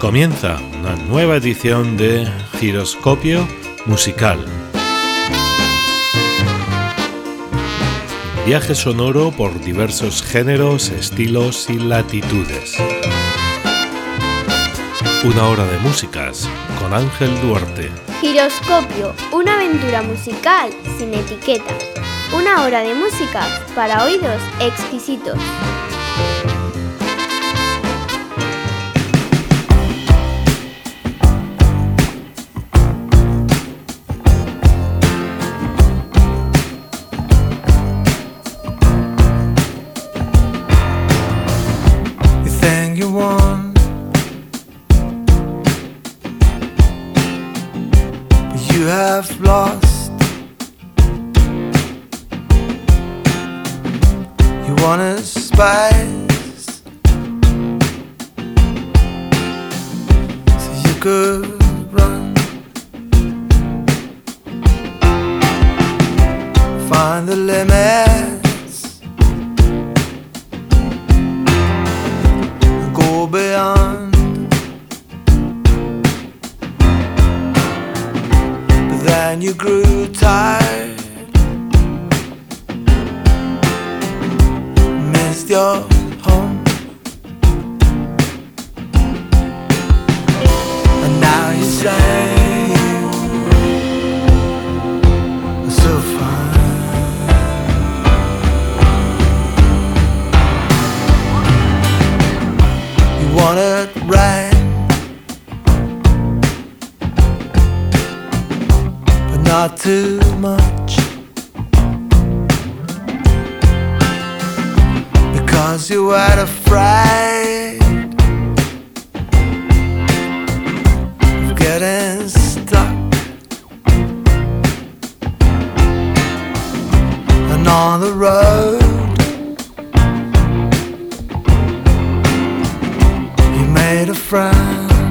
Comienza una nueva edición de Giroscopio Musical. Viaje sonoro por diversos géneros, estilos y latitudes. Una hora de músicas con Ángel Duarte. Giroscopio, una aventura musical sin etiquetas. Una hora de músicas para oídos exquisitos. Lost. You wanna spice, so you could run, find the limits, and go beyond. And you grew tired, missed your home, and now you say you're so fine. You want it right, not too much, because you were afraid of getting stuck, and on the road you made a friend.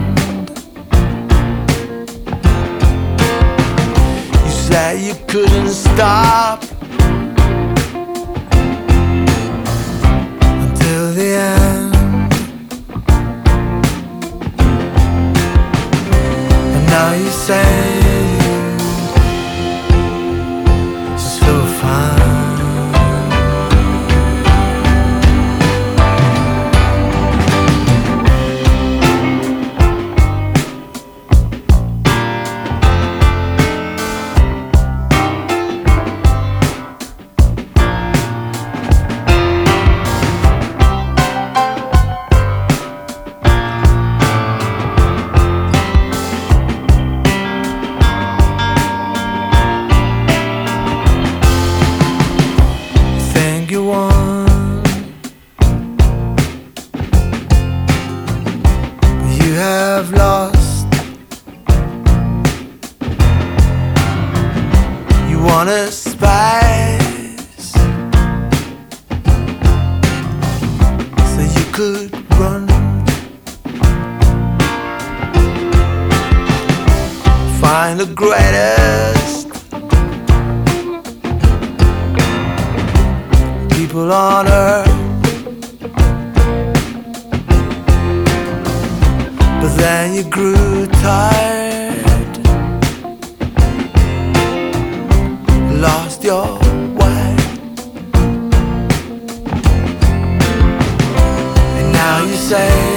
That you couldn't stop until the end, and now you say you're so fine. Find the greatest people on earth, but then you grew tired, lost your way, and now you say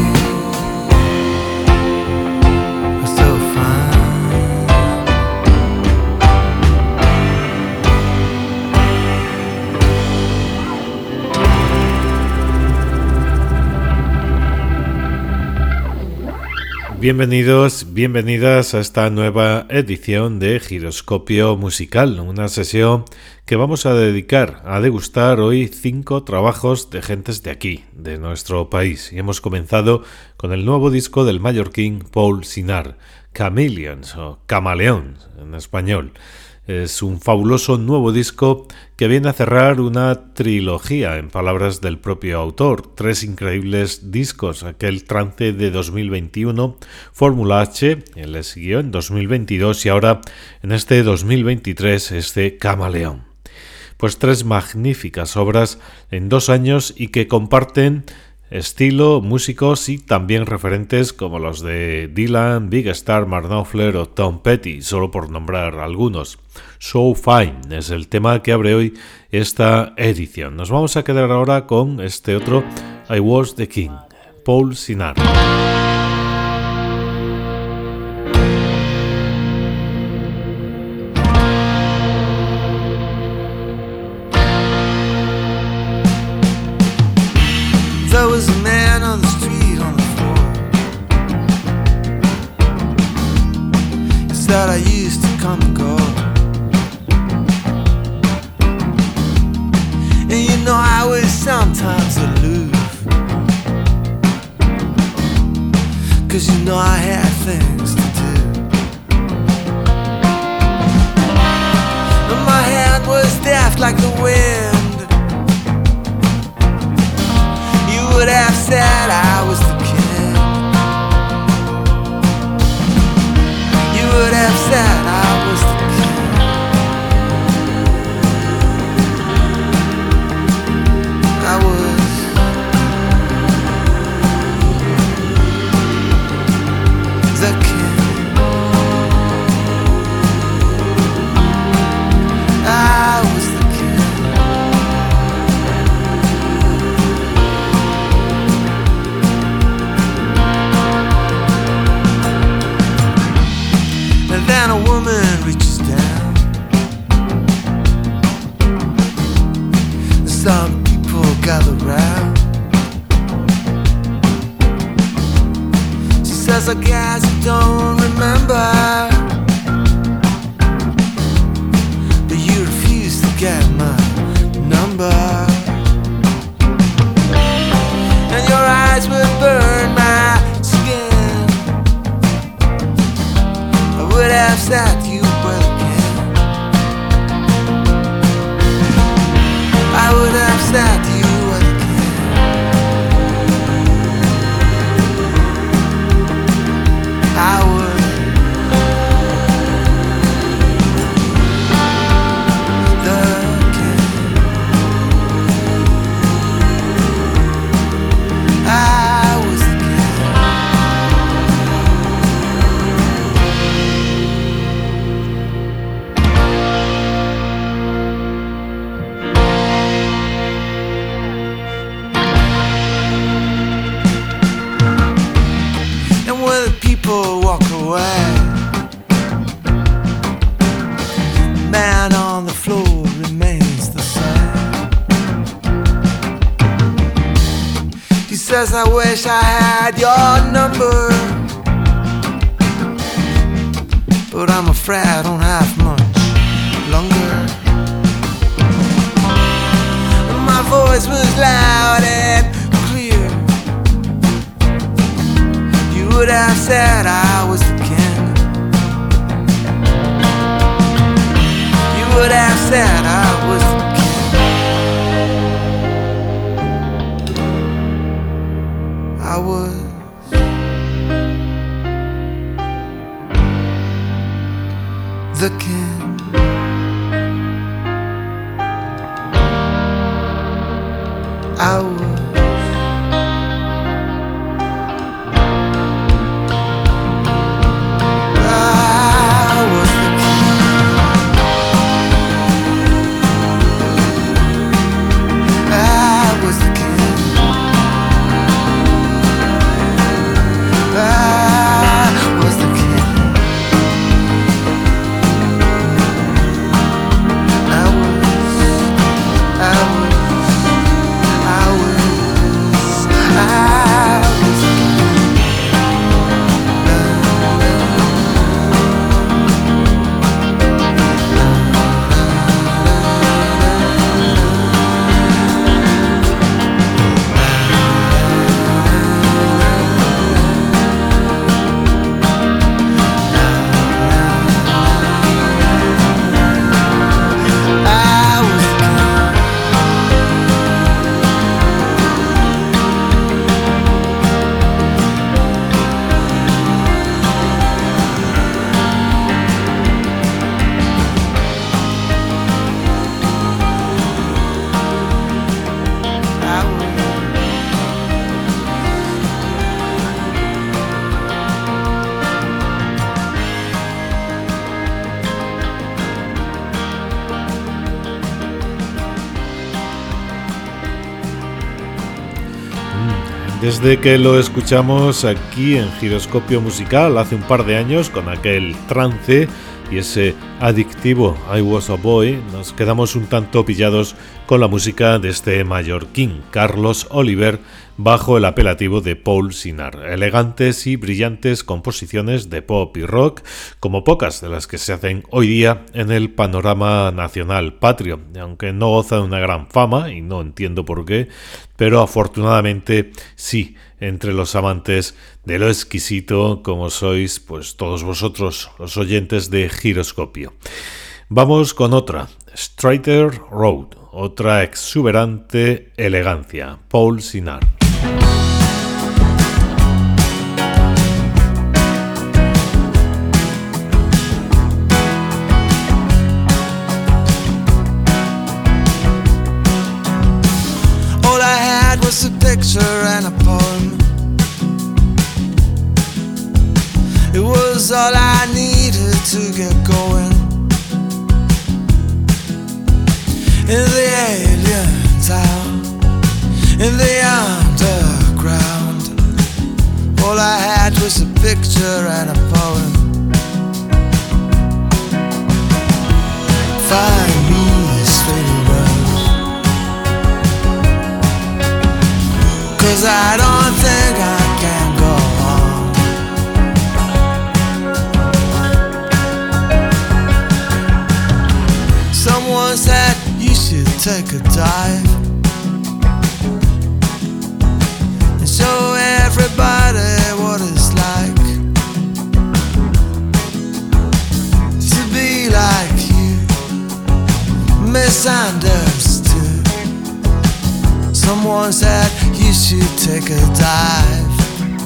Bienvenidos, bienvenidas a esta nueva edición de Giroscopio Musical, una sesión que vamos a dedicar a degustar hoy 5 trabajos de gentes de aquí, de nuestro país. Y hemos comenzado con el nuevo disco del mallorquín Paul Sinar, Chameleons o Camaleons en español. Es un fabuloso nuevo disco que viene a cerrar una trilogía, en palabras del propio autor. 3 increíbles discos, aquel Trance de 2021, Fórmula H, él le siguió en 2022 y ahora en este 2023 este Camaleón. Pues 3 magníficas obras en 2 años y que comparten estilo, músicos y también referentes como los de Dylan, Big Star, Mark Knopfler o Tom Petty, solo por nombrar algunos. So Fine es el tema que abre hoy esta edición. Nos vamos a quedar ahora con este otro, I Was the King, Paul Sinatra. There was a man on the street on the floor. He said I used to come and go. And you know I was sometimes aloof, 'cause you know I had things to do. And my hand was deaf like the wind. Would have said I was the king. You would have said I was the king. I was the king. I was the king. And then a woman reaches down. Some people gather round. She says, I guess you don't remember, but you refuse to get my number. And your eyes would burn my skin. I would have said you were the king. I would have said you were the king. I would. The king. I was the king. People walk away. Man on the floor remains the same. He says, I wish I had your number, but I'm afraid I don't have much longer. My voice was loud and clear. You would have said I was the king. You would have said I was the king. I was the king. I was. Desde que lo escuchamos aquí en Giroscopio Musical hace un par de años con aquel trance y ese adictivo I Was a Boy, nos quedamos un tanto pillados con la música de este mallorquín, Carlos Oliver, bajo el apelativo de Paul Sinar. Elegantes y brillantes composiciones de pop y rock, como pocas de las que se hacen hoy día en el panorama nacional patrio, aunque no goza de una gran fama, y no entiendo por qué, pero afortunadamente sí, entre los amantes de lo exquisito, como sois pues todos vosotros, los oyentes de Giroscopio. Vamos con otra, Straighter Road, otra exuberante elegancia, Paul Sinar. All I had was a picture and a poem. It was all I needed to get going. In the alien town, in the underground, all I had was a picture and a poem. Find me a straight road, 'cause I don't think I can go on. Someone said you should take a dive and show everybody what it's like to be like you, misunderstood. Someone said you should take a dive,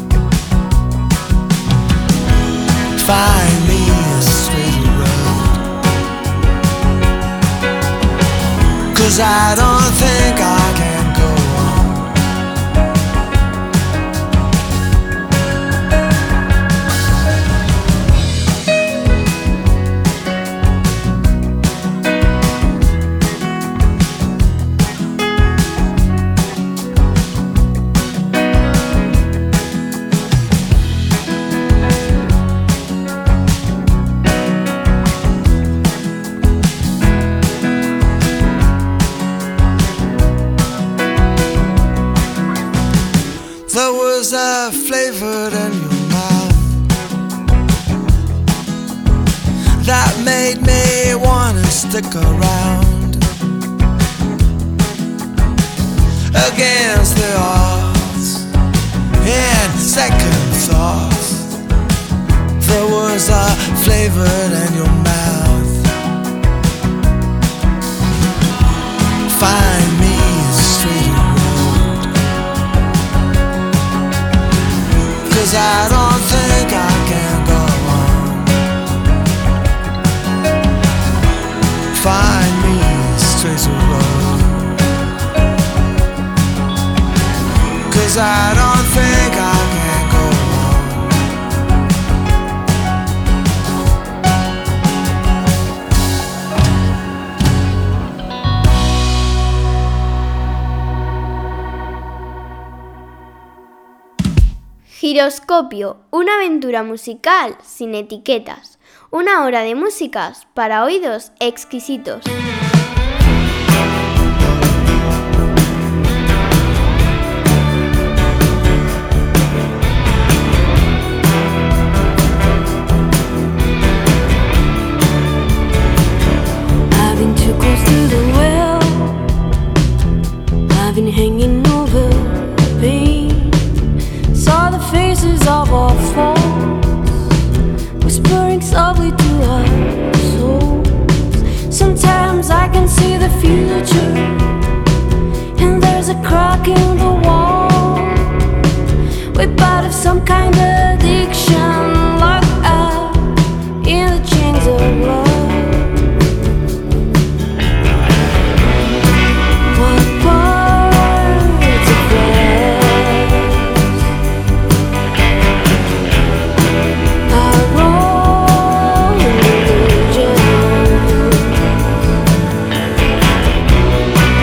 find me a straight road, 'cause I don't think I can go on. There was a flavor in your mouth that made me wanna stick around. Against the odds, in second thoughts, there was a flavor in your mouth. Find me a straight road, 'cause I don't think I can go on. Find me a straight road, 'cause I don't think I can go on. Giroscopio, una aventura musical sin etiquetas. Una hora de músicas para oídos exquisitos. I've been too close to the well, I've been hanging over pain. Saw the faces of our foes, whispering softly to our souls. Sometimes I can see the future, and there's a crack in the wall. We're part of some kind of addiction, locked up in the chains of love. What parts of our own illusion?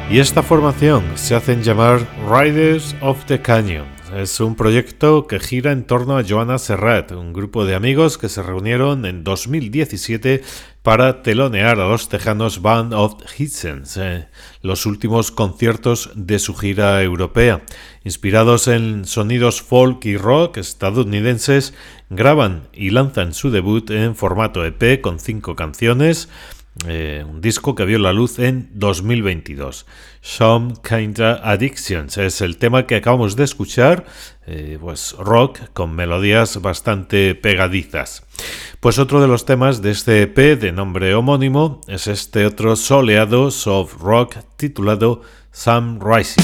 Y esta formación se hacen llamar Riders of the Canyon. Es un proyecto que gira en torno a Joanna Serrat, un grupo de amigos que se reunieron en 2017 para telonear a los tejanos Band of Hitsens, los últimos conciertos de su gira europea. Inspirados en sonidos folk y rock estadounidenses, graban y lanzan su debut en formato EP con 5 canciones, un disco que vio la luz en 2022. Some Kinda Addictions es el tema que acabamos de escuchar, pues rock con melodías bastante pegadizas. Pues otro de los temas de este EP de nombre homónimo es este otro soleado soft rock titulado Sun Rising.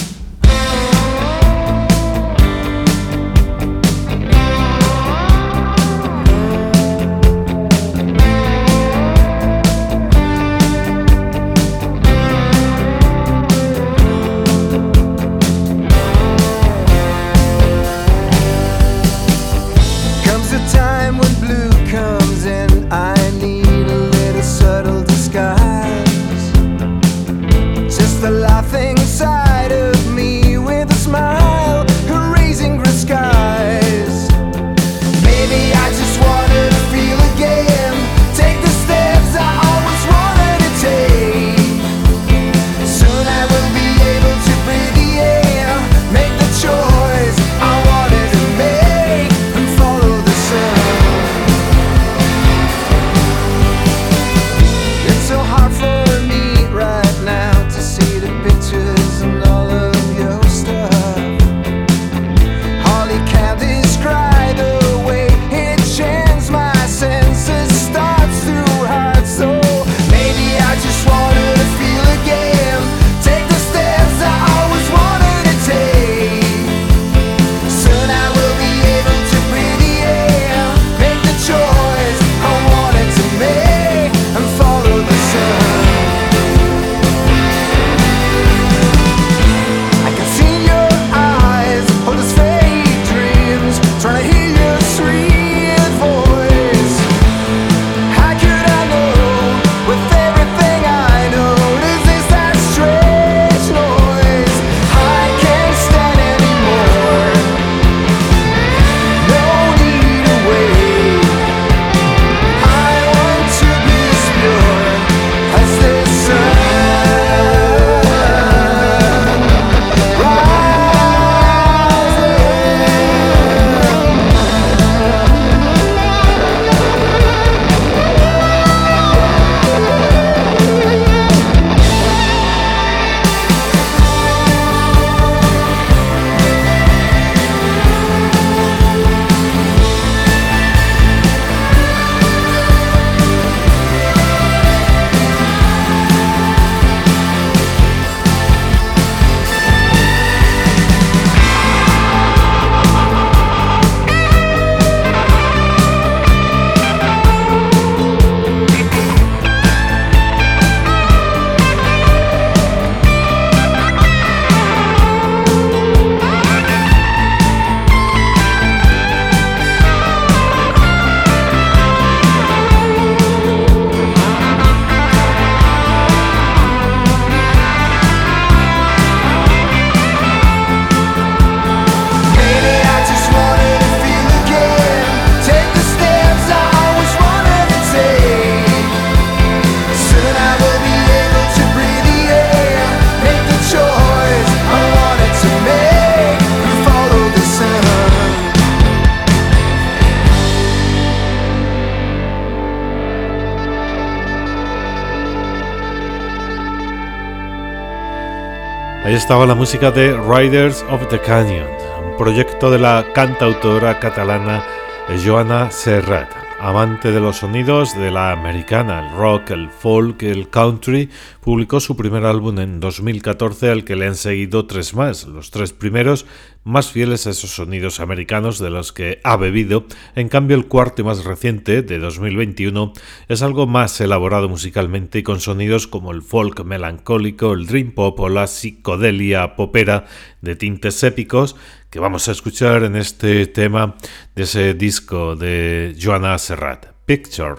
Ahí estaba la música de Riders of the Canyon, un proyecto de la cantautora catalana Joanna Serrat. Amante de los sonidos de la americana, el rock, el folk, el country, publicó su primer álbum en 2014 al que le han seguido 3 más, los 3 primeros más fieles a esos sonidos americanos de los que ha bebido. En cambio, el cuarto y más reciente, de 2021, es algo más elaborado musicalmente y con sonidos como el folk melancólico, el dream pop o la psicodelia popera de tintes épicos que vamos a escuchar en este tema de ese disco de Joanna Serrat, Picture.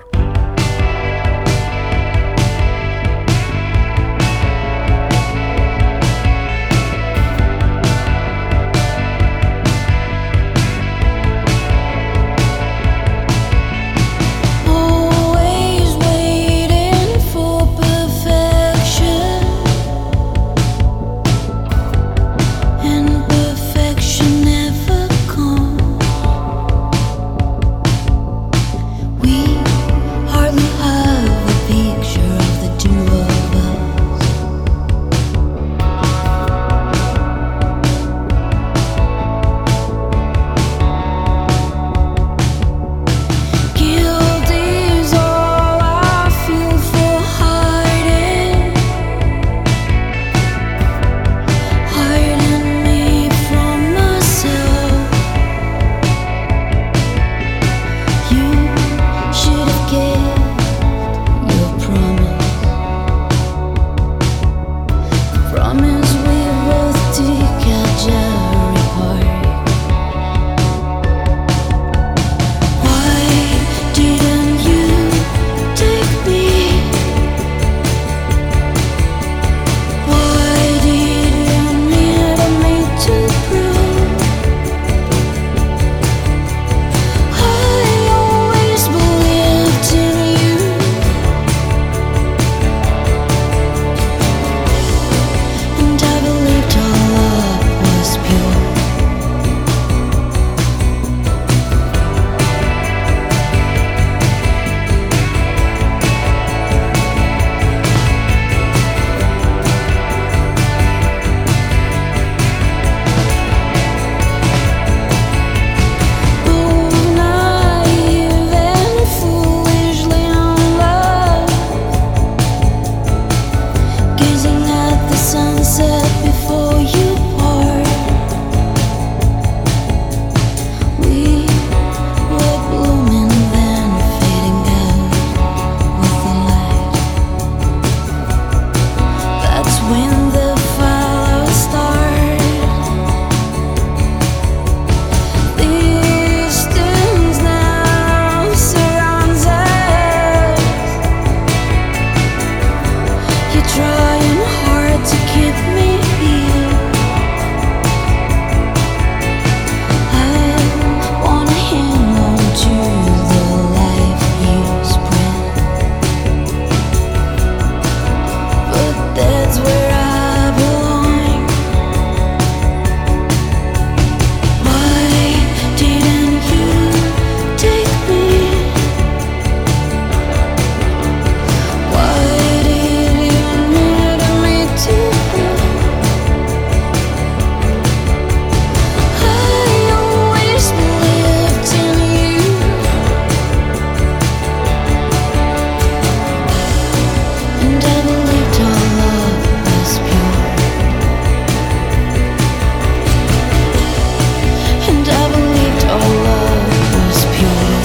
sunset before you part. We were blooming then fading out with the light. That's when the flowers start. The distance now surrounds us. You're trying hard to keep me here. I wanna hang on to the life you spread, but that's where I belong. Why didn't you take me? Why did you need me to go? I always believed in you, and I believed our love was pure, and I believed our love was pure.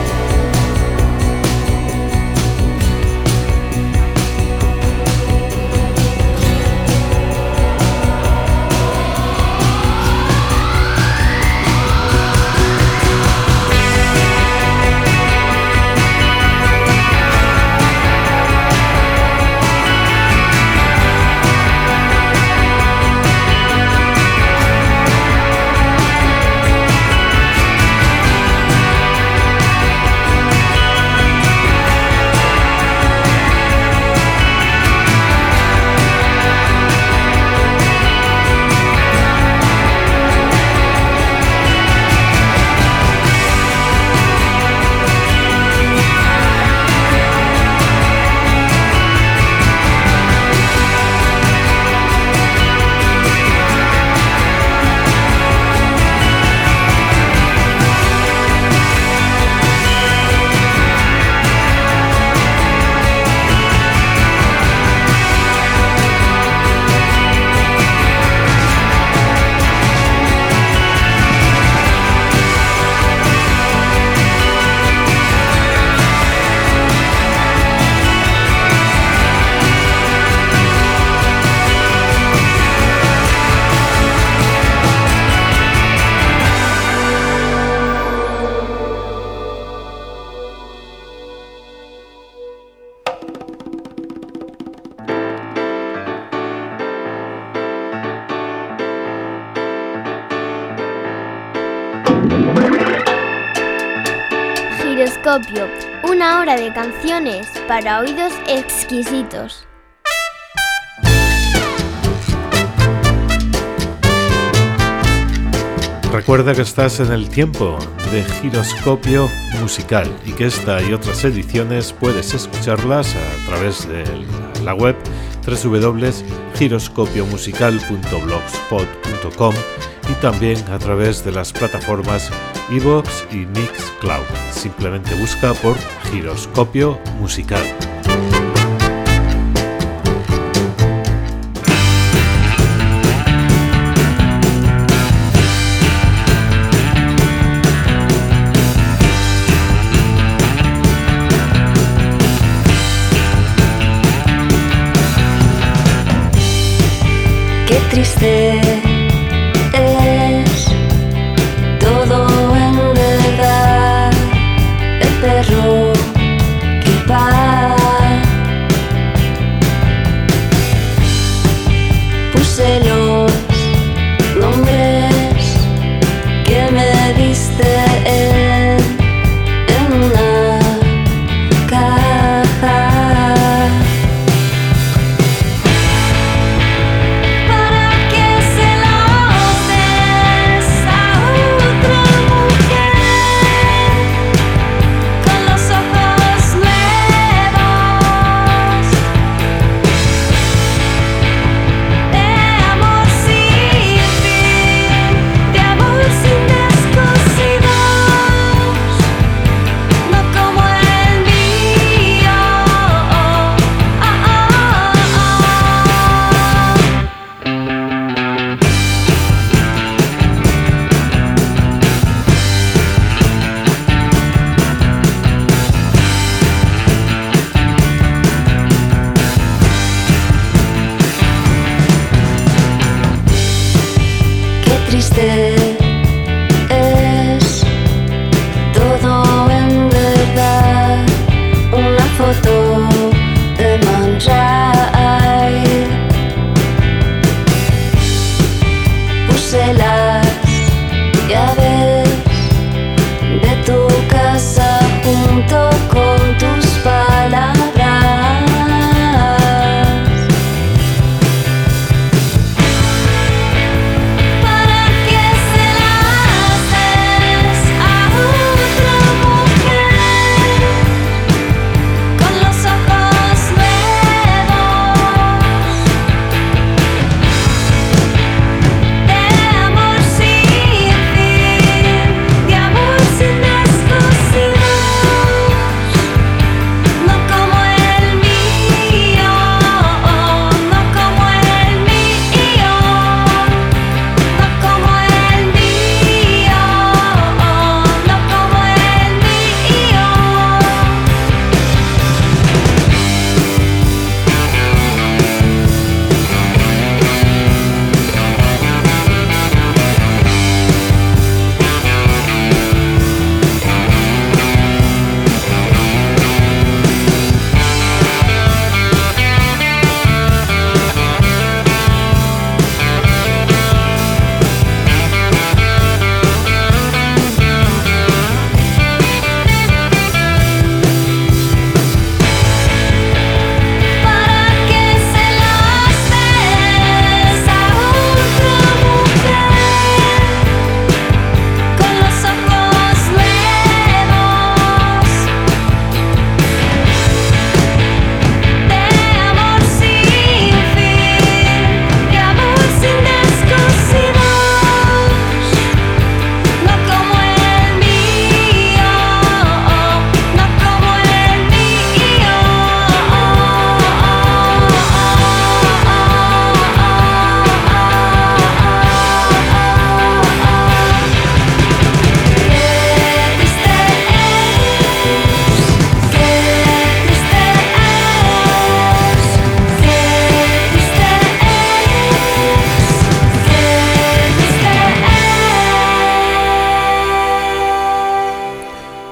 Giroscopio, una hora de canciones para oídos exquisitos. Recuerda que estás en el tiempo de Giroscopio Musical y que esta y otras ediciones puedes escucharlas a través de la web www.giroscopiomusical.blogspot.com y también a través de las plataformas iVoox y Mixcloud. Simplemente busca por Giroscopio Musical. Qué triste es todo en verdad. El perro que va. Puse los nombres que me diste en una caja. Para que se la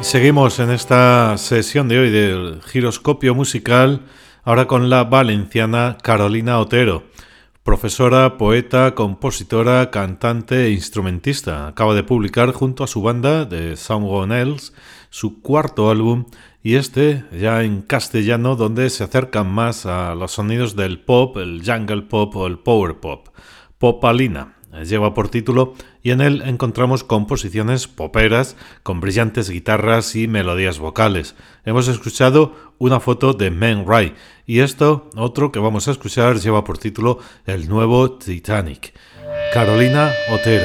Seguimos en esta sesión de hoy del giroscopio musical, ahora con la valenciana Carolina Otero, profesora, poeta, compositora, cantante e instrumentista. Acaba de publicar junto a su banda de Someone Else su cuarto álbum, y este ya en castellano, donde se acercan más a los sonidos del pop, el jungle pop o el power pop. Popalina lleva por título, y en él encontramos composiciones poperas con brillantes guitarras y melodías vocales. Hemos escuchado Una foto de Man Ray, y esto, otro que vamos a escuchar, lleva por título El nuevo Titanic. Carolina Otero.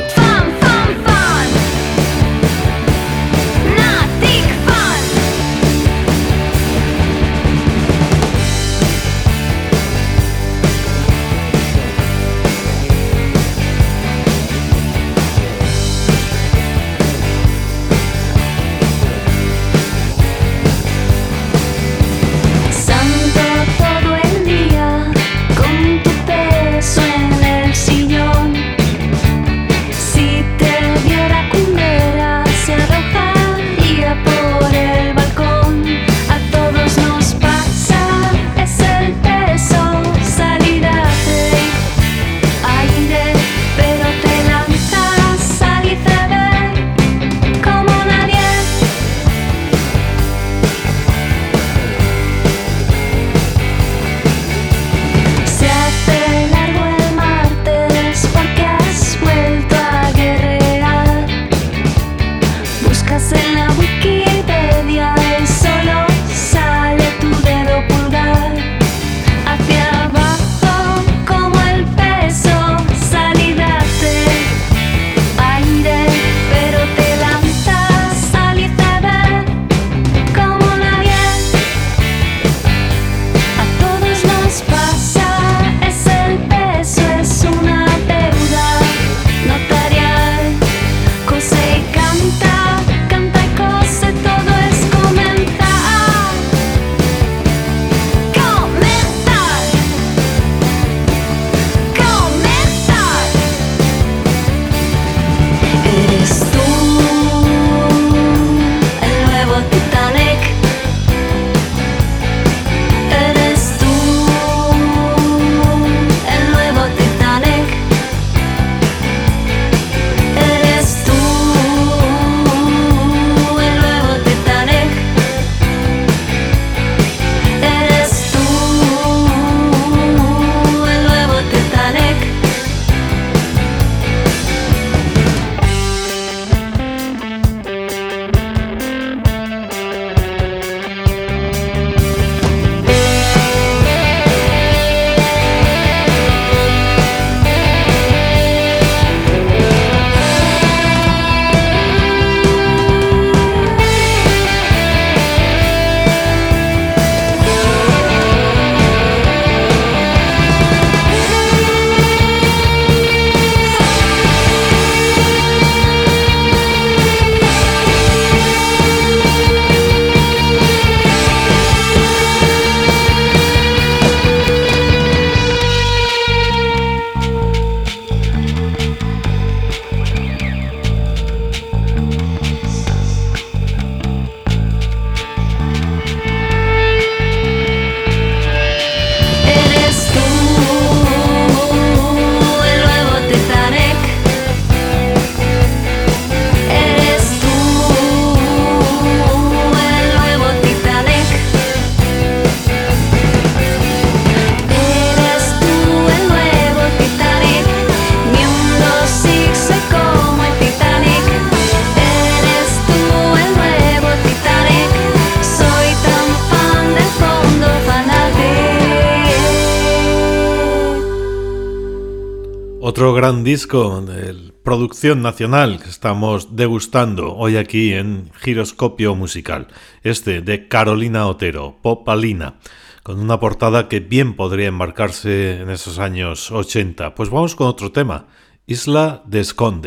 Otro gran disco de producción nacional que estamos degustando hoy aquí en Giroscopio Musical, este de Carolina Otero, Popalina, con una portada que bien podría enmarcarse en esos años 80. Pues vamos con otro tema, Isla de Esconde.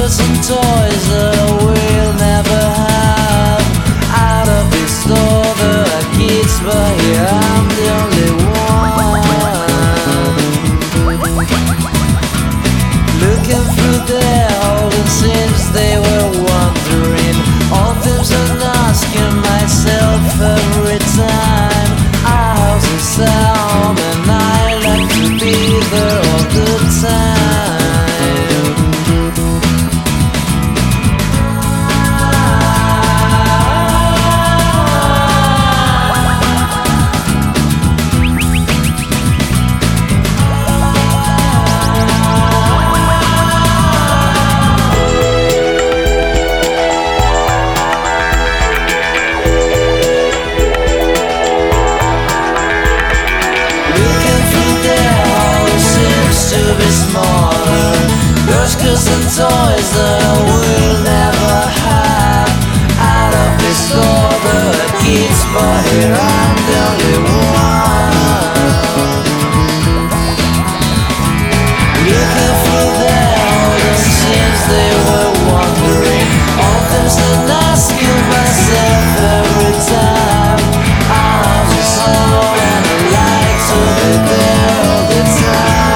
girls and toys that we'll never have. Out of this store there are kids, but here I'm the only one. Looking through their holding seams, they were wondering all things and asking myself every time. Our house is our home and I like to be there all the time. And toys that we'll never have. Out of this store there are kids, but here I'm the only one. Looking through their holding seams, they were wondering all things and asking myself every time. I have to slow and I like to be there all the time.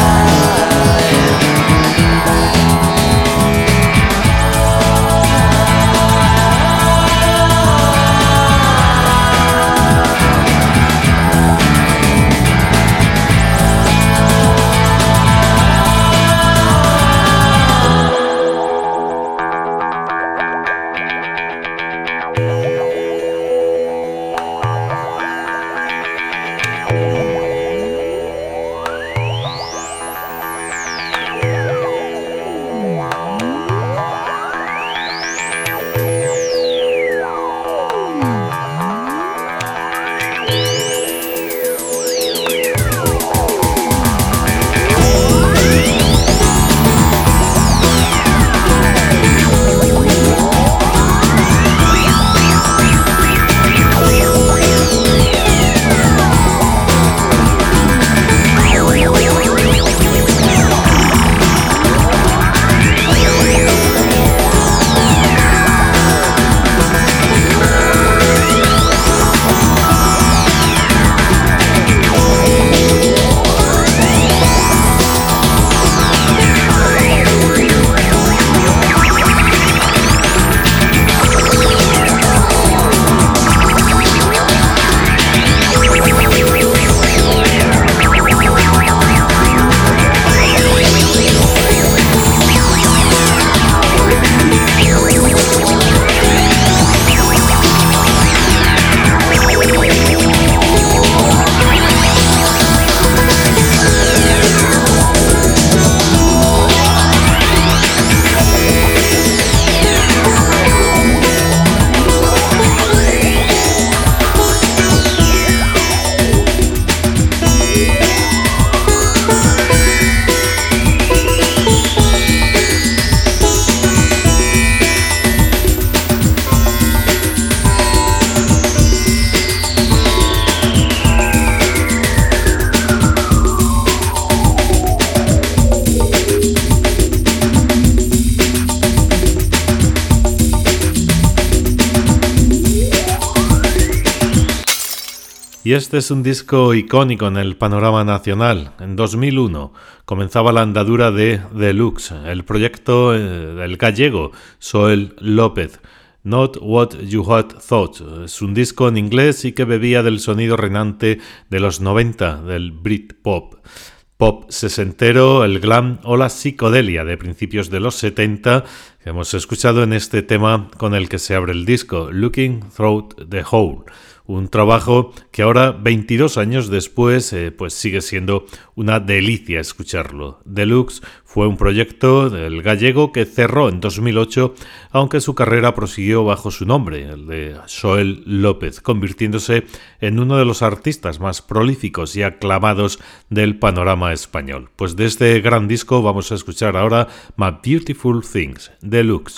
Y este es un disco icónico en el panorama nacional. En 2001 comenzaba la andadura de Deluxe, el proyecto del gallego Xoel López. Not What You Had Thought. Es un disco en inglés y que bebía del sonido reinante de los 90, del Britpop. Pop sesentero, el glam o la psicodelia de principios de los 70 que hemos escuchado en este tema con el que se abre el disco, Looking Through the Hole. Un trabajo que ahora, 22 años después, pues sigue siendo una delicia escucharlo. Deluxe fue un proyecto del gallego que cerró en 2008, aunque su carrera prosiguió bajo su nombre, el de Xoel López, convirtiéndose en uno de los artistas más prolíficos y aclamados del panorama español. Pues de este gran disco vamos a escuchar ahora My Beautiful Things, Deluxe.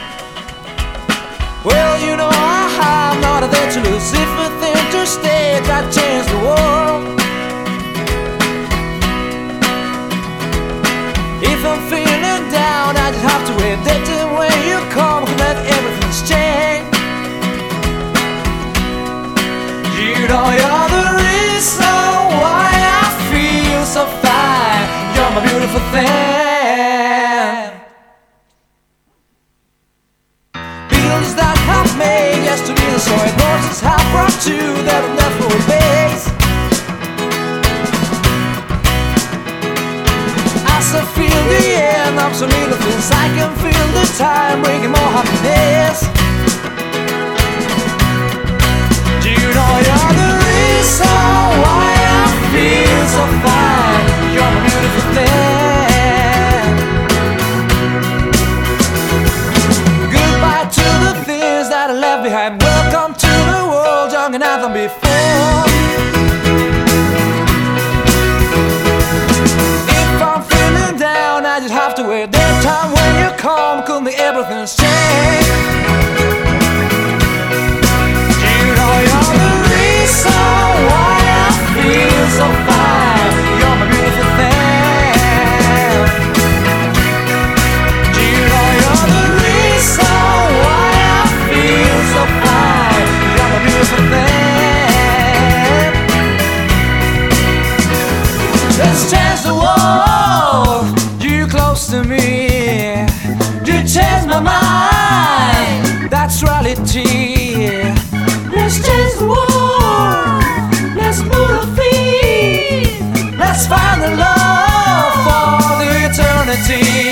Well, you know I'm not that to lose. If I think to stay, that change the world. If I'm feeling down, I just have to wait. That time when you come, let everything's change. You know you're the reason why I feel so fine. You're my beautiful thing. Bills that have made yesterday, so it knows have brought you that will never base. As I feel the end of some little things, I can feel the time bringing more happiness. Do you know you're the reason why I feel so fine? You're my beautiful thing. Goodbye to the things that I left behind. Welcome to the world younger now than before. If I'm feeling down, I just have to wait. That time when you come, could make everything's change. You know you're the reason why I feel so fine. You're my beautiful thing. You know you're the reason why I feel so fine. You're my beautiful thing. Let's change the world. You close to me. You change my mind. That's reality. Let's change the world. Let's move our feet. Let's find the love for the eternity.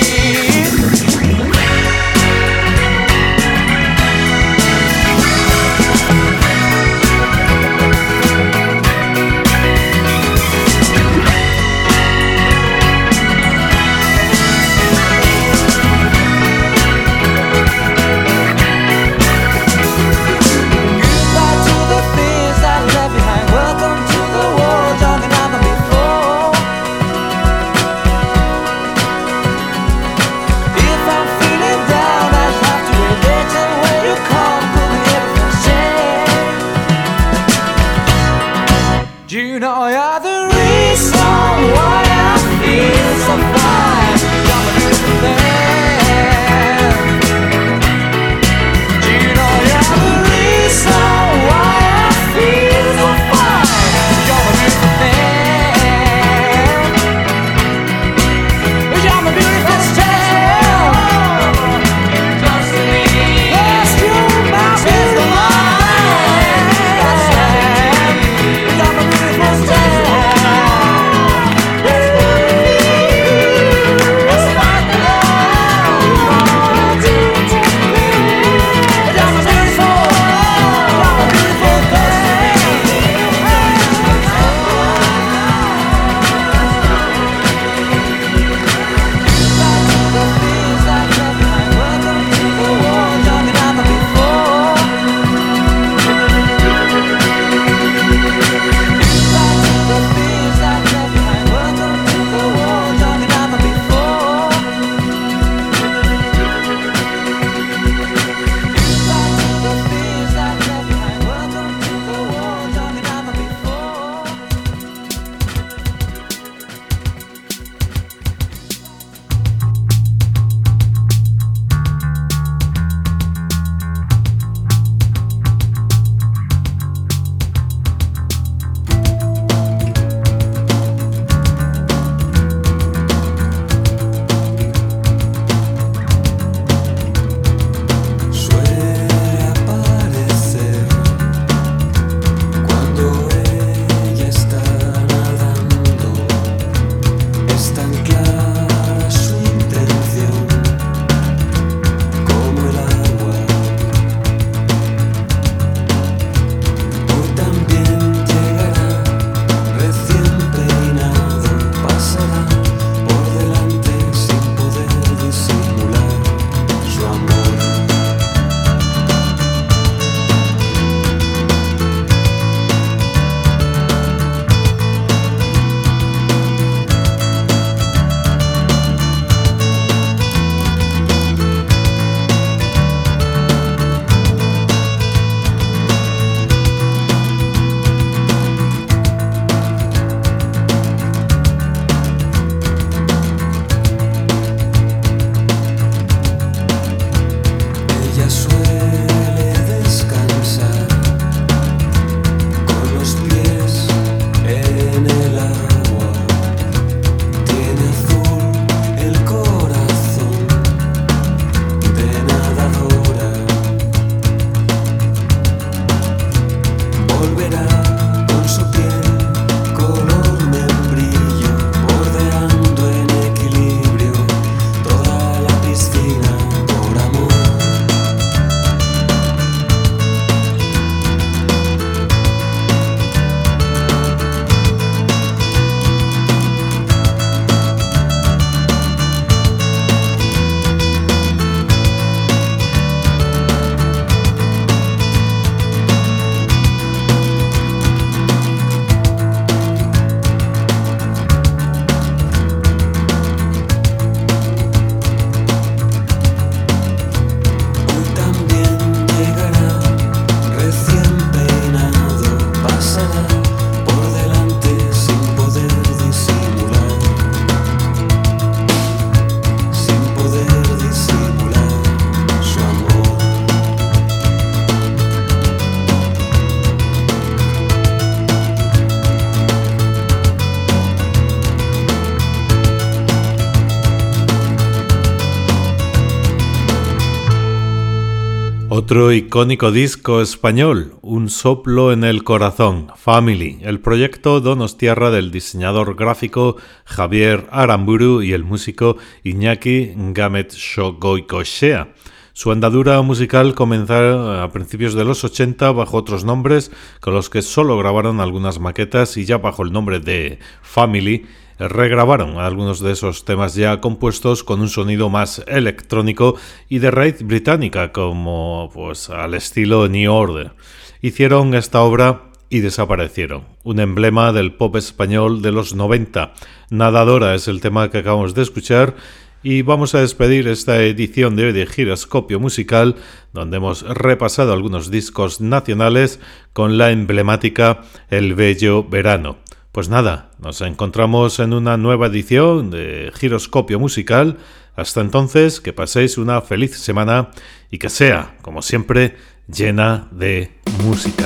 You know you're the reason why I feel so fine. You're my beautiful thing. You know you're the reason why I feel so fine. You're my beautiful thing. You're my beautiful thing. Close to me. Yes, you're my beautiful thing. You're my beautiful thing. Otro icónico disco español, Un soplo en el corazón, Family, el proyecto donostiarra del diseñador gráfico Javier Aramburu y el músico Iñaki Gametxogoikoetxea. Su andadura musical comenzó a principios de los 80 bajo otros nombres, con los que solo grabaron algunas maquetas y ya bajo el nombre de Family regrabaron algunos de esos temas ya compuestos con un sonido más electrónico y de raíz británica, como pues al estilo New Order. Hicieron esta obra y desaparecieron. Un emblema del pop español de los 90. Nadadora es el tema que acabamos de escuchar y vamos a despedir esta edición de hoy de Giroscopio Musical, donde hemos repasado algunos discos nacionales con la emblemática El Bello Verano. Pues nada, nos encontramos en una nueva edición de Giroscopio Musical. Hasta entonces, que paséis una feliz semana y que sea, como siempre, llena de música.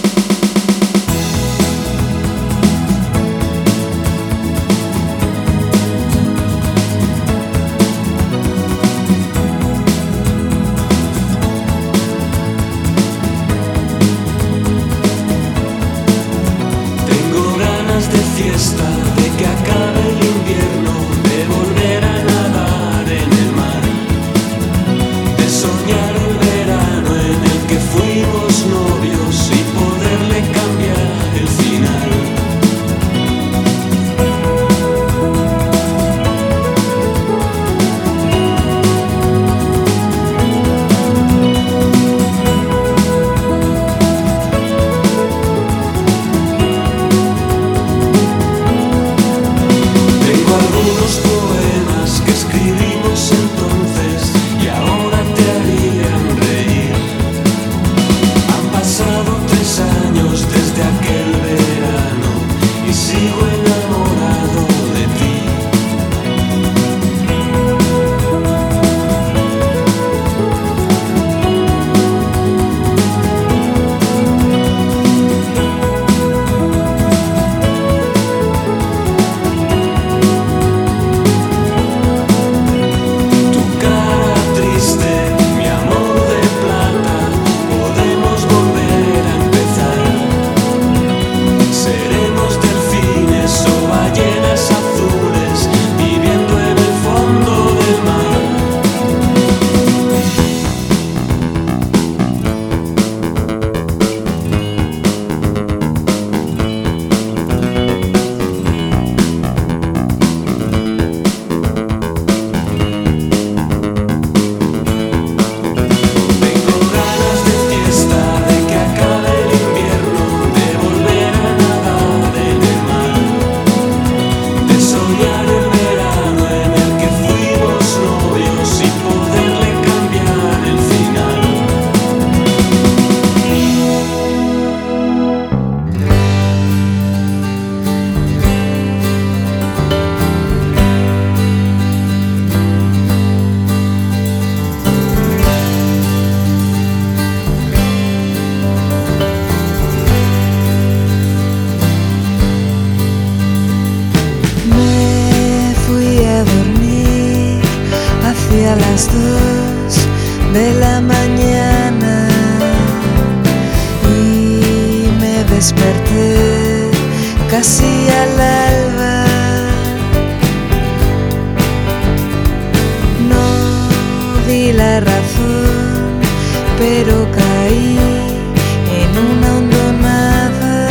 Desperté casi al alba. No vi la razón, pero caí en una hondonada.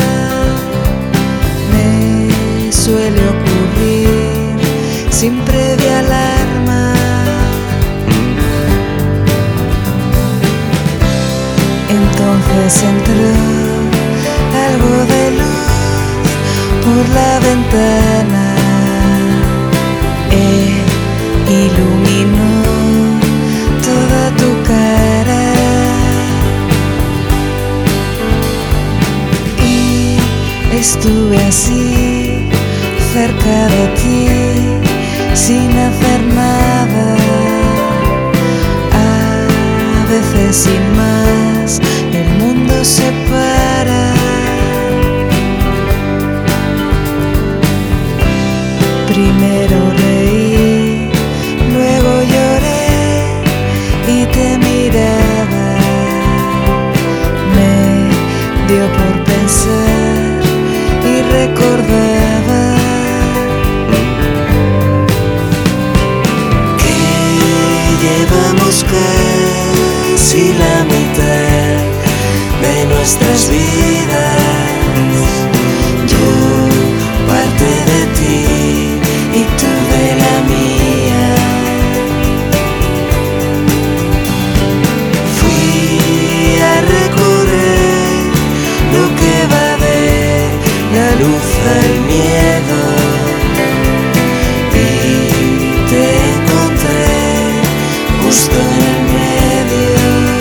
Me suele ocurrir sin previa alarma. Entonces entró algo de luz por la ventana, iluminó toda tu cara y estuve así cerca de ti sin hacer nada. A veces sin más el mundo se para. Primero reí, luego lloré y te miraba. luz del miedo y te encontré justo en el medio.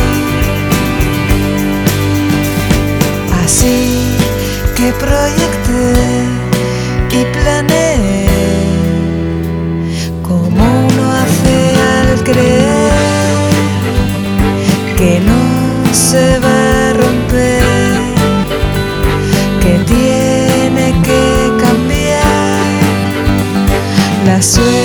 Así que proyecté y planeé como uno hace al creer que no se va a romper, que tiene que cambiar la suerte.